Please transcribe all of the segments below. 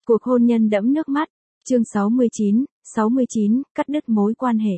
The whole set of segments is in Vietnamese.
Cuộc hôn nhân đẫm nước mắt. Chương 69, cắt đứt mối quan hệ.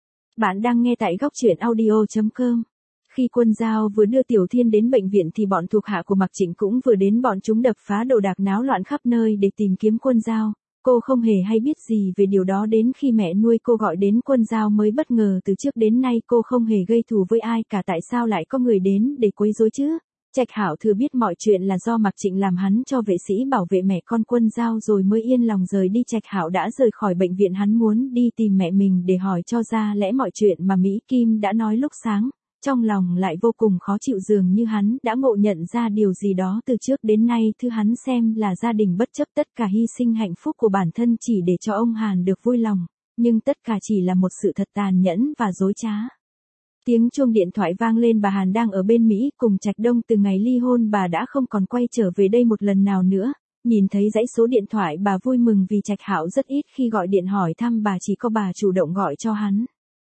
Bạn đang nghe tại góc truyện audio.com. Khi Quân Dao vừa đưa Tiểu Thiên đến bệnh viện thì bọn thuộc hạ của Mạc Trịnh cũng vừa đến, bọn chúng đập phá đồ đạc náo loạn khắp nơi để tìm kiếm Quân Dao. Cô không hề hay biết gì về điều đó, đến khi mẹ nuôi cô gọi đến Quân Dao mới bất ngờ. Từ trước đến nay cô không hề gây thù với ai cả, tại sao lại có người đến để quấy rối chứ? Trạch Hảo thừa biết mọi chuyện là do Mạc Trịnh làm hắn cho vệ sĩ bảo vệ mẹ con Quân Dao rồi mới yên lòng rời đi. Trạch Hảo đã rời khỏi bệnh viện, hắn muốn đi tìm mẹ mình để hỏi cho ra lẽ mọi chuyện mà Mỹ Kim đã nói lúc sáng. Trong lòng lại vô cùng khó chịu, dường như hắn đã ngộ nhận ra điều gì đó từ trước đến nay. Thứ hắn xem là gia đình, bất chấp tất cả hy sinh hạnh phúc của bản thân chỉ để cho ông Hàn được vui lòng, nhưng tất cả chỉ là một sự thật tàn nhẫn và dối trá. Tiếng chuông điện thoại vang lên, bà Hàn đang ở bên Mỹ cùng Trạch Đông. Từ ngày ly hôn bà đã không còn quay trở về đây một lần nào nữa. Nhìn thấy dãy số điện thoại bà vui mừng vì Trạch Hảo rất ít khi gọi điện hỏi thăm bà, chỉ có bà chủ động gọi cho hắn.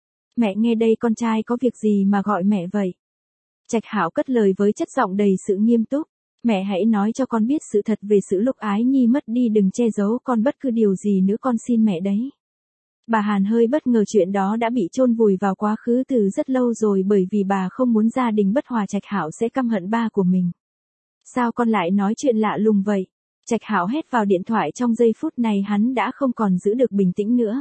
Mẹ nghe đây, con trai có việc gì mà gọi mẹ vậy? Trạch Hảo cất lời với chất giọng đầy sự nghiêm túc. Mẹ hãy nói cho con biết sự thật về sự lúc Ái Nhi mất đi, đừng che giấu con bất cứ điều gì nữa, con xin mẹ đấy. Bà Hàn hơi bất ngờ, chuyện đó đã bị chôn vùi vào quá khứ từ rất lâu rồi, bởi vì bà không muốn gia đình bất hòa, Trạch Hảo sẽ căm hận ba của mình. Sao con lại nói chuyện lạ lùng vậy? Trạch Hảo hét vào điện thoại, trong giây phút này hắn đã không còn giữ được bình tĩnh nữa.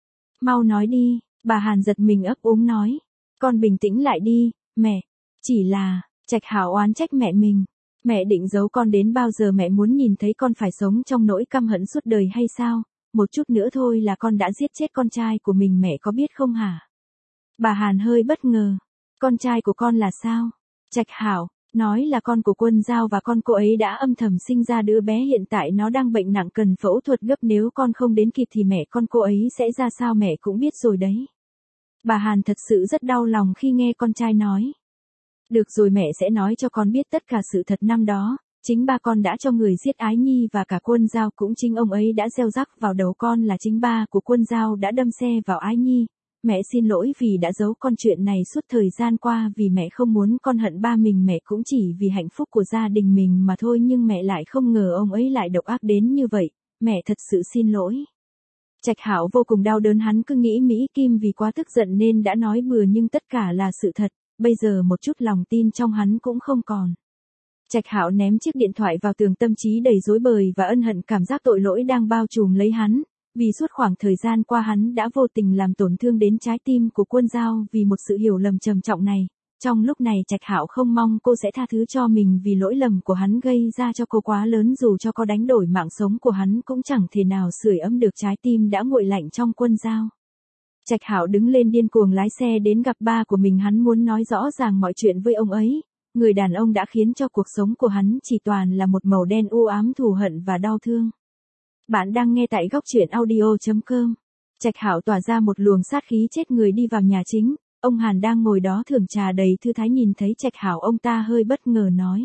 Mau nói đi, bà Hàn giật mình ấp úng nói. Con bình tĩnh lại đi, mẹ. Chỉ là, Trạch Hảo oán trách mẹ mình. Mẹ định giấu con đến bao giờ? Mẹ muốn nhìn thấy con phải sống trong nỗi căm hận suốt đời hay sao? Một chút nữa thôi là con đã giết chết con trai của mình, mẹ có biết không hả? Bà Hàn hơi bất ngờ. Con trai của con là sao? Trạch Hảo nói là con của Quân Dao, và con cô ấy đã âm thầm sinh ra đứa bé, hiện tại nó đang bệnh nặng cần phẫu thuật gấp, nếu con không đến kịp thì mẹ con cô ấy sẽ ra sao mẹ cũng biết rồi đấy. Bà Hàn thật sự rất đau lòng khi nghe con trai nói. Được rồi, mẹ sẽ nói cho con biết tất cả sự thật. Năm đó, chính ba con đã cho người giết Ái Nhi và cả Quân Dao, cũng chính ông ấy đã gieo rắc vào đầu con là chính ba của Quân Dao đã đâm xe vào Ái Nhi. Mẹ xin lỗi vì đã giấu con chuyện này suốt thời gian qua, vì mẹ không muốn con hận ba mình, mẹ cũng chỉ vì hạnh phúc của gia đình mình mà thôi, nhưng mẹ lại không ngờ ông ấy lại độc ác đến như vậy. Mẹ thật sự xin lỗi. Trạch Hảo vô cùng đau đớn, hắn cứ nghĩ Mỹ Kim vì quá tức giận nên đã nói bừa, nhưng tất cả là sự thật. Bây giờ một chút lòng tin trong hắn cũng không còn. Trạch Hảo ném chiếc điện thoại vào tường, tâm trí đầy rối bời và ân hận, cảm giác tội lỗi đang bao trùm lấy hắn. Vì suốt khoảng thời gian qua hắn đã vô tình làm tổn thương đến trái tim của Quân Dao vì một sự hiểu lầm trầm trọng này. Trong lúc này Trạch Hảo không mong cô sẽ tha thứ cho mình vì lỗi lầm của hắn gây ra cho cô quá lớn, dù cho có đánh đổi mạng sống của hắn cũng chẳng thể nào sưởi ấm được trái tim đã nguội lạnh trong Quân Dao. Trạch Hảo đứng lên điên cuồng lái xe đến gặp ba của mình, hắn muốn nói rõ ràng mọi chuyện với ông ấy. Người đàn ông đã khiến cho cuộc sống của hắn chỉ toàn là một màu đen u ám, thù hận và đau thương. Bạn đang nghe tại góc truyện audio.com. Trạch Hảo tỏa ra một luồng sát khí chết người đi vào nhà chính. Ông Hàn đang ngồi đó thưởng trà đầy thư thái, nhìn thấy Trạch Hảo ông ta hơi bất ngờ nói.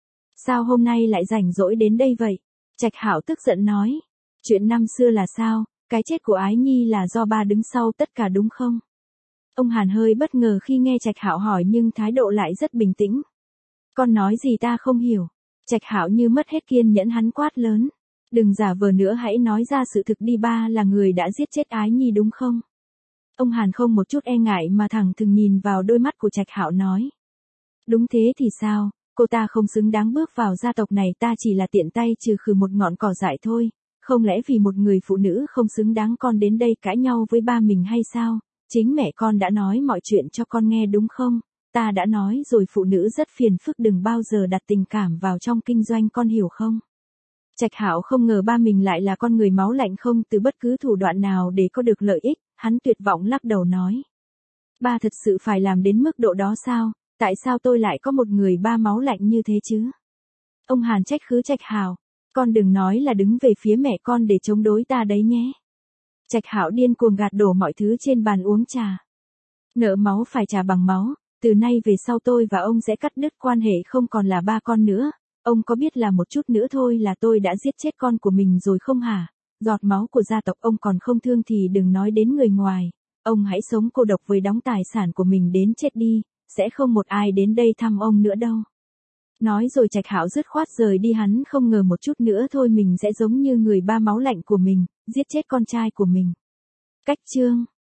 Sao hôm nay lại rảnh rỗi đến đây vậy? Trạch Hảo tức giận nói. Chuyện năm xưa là sao? Cái chết của Ái Nhi là do ba đứng sau tất cả đúng không? Ông Hàn hơi bất ngờ khi nghe Trạch Hảo hỏi, nhưng thái độ lại rất bình tĩnh. Con nói gì ta không hiểu. Trạch Hảo như mất hết kiên nhẫn, hắn quát lớn. Đừng giả vờ nữa, hãy nói ra sự thực đi, ba là người đã giết chết Ái Nhi đúng không? Ông Hàn không một chút e ngại mà thẳng thừng nhìn vào đôi mắt của Trạch Hảo nói. Đúng thế thì sao, cô ta không xứng đáng bước vào gia tộc này, ta chỉ là tiện tay trừ khử một ngọn cỏ dại thôi. Không lẽ vì một người phụ nữ không xứng đáng con đến đây cãi nhau với ba mình hay sao? Chính mẹ con đã nói mọi chuyện cho con nghe đúng không? Ta đã nói rồi, phụ nữ rất phiền phức, đừng bao giờ đặt tình cảm vào trong kinh doanh, con hiểu không? Trạch Hảo không ngờ ba mình lại là con người máu lạnh, không từ bất cứ thủ đoạn nào để có được lợi ích, hắn tuyệt vọng lắc đầu nói. Ba thật sự phải làm đến mức độ đó sao? Tại sao tôi lại có một người ba máu lạnh như thế chứ? Ông Hàn trách cứ Trạch Hảo. Con đừng nói là đứng về phía mẹ con để chống đối ta đấy nhé. Trạch Hảo điên cuồng gạt đổ mọi thứ trên bàn, uống trà. Nợ máu phải trả bằng máu, từ nay về sau tôi và ông sẽ cắt đứt quan hệ, không còn là ba con nữa. Ông có biết là một chút nữa thôi là tôi đã giết chết con của mình rồi không hả? Giọt máu của gia tộc ông còn không thương thì đừng nói đến người ngoài. Ông hãy sống cô độc với đống tài sản của mình đến chết đi, sẽ không một ai đến đây thăm ông nữa đâu. Nói rồi Trạch Hạo dứt khoát rời đi, hắn không ngờ một chút nữa thôi mình sẽ giống như người ba máu lạnh của mình, giết chết con trai của mình. Cách chương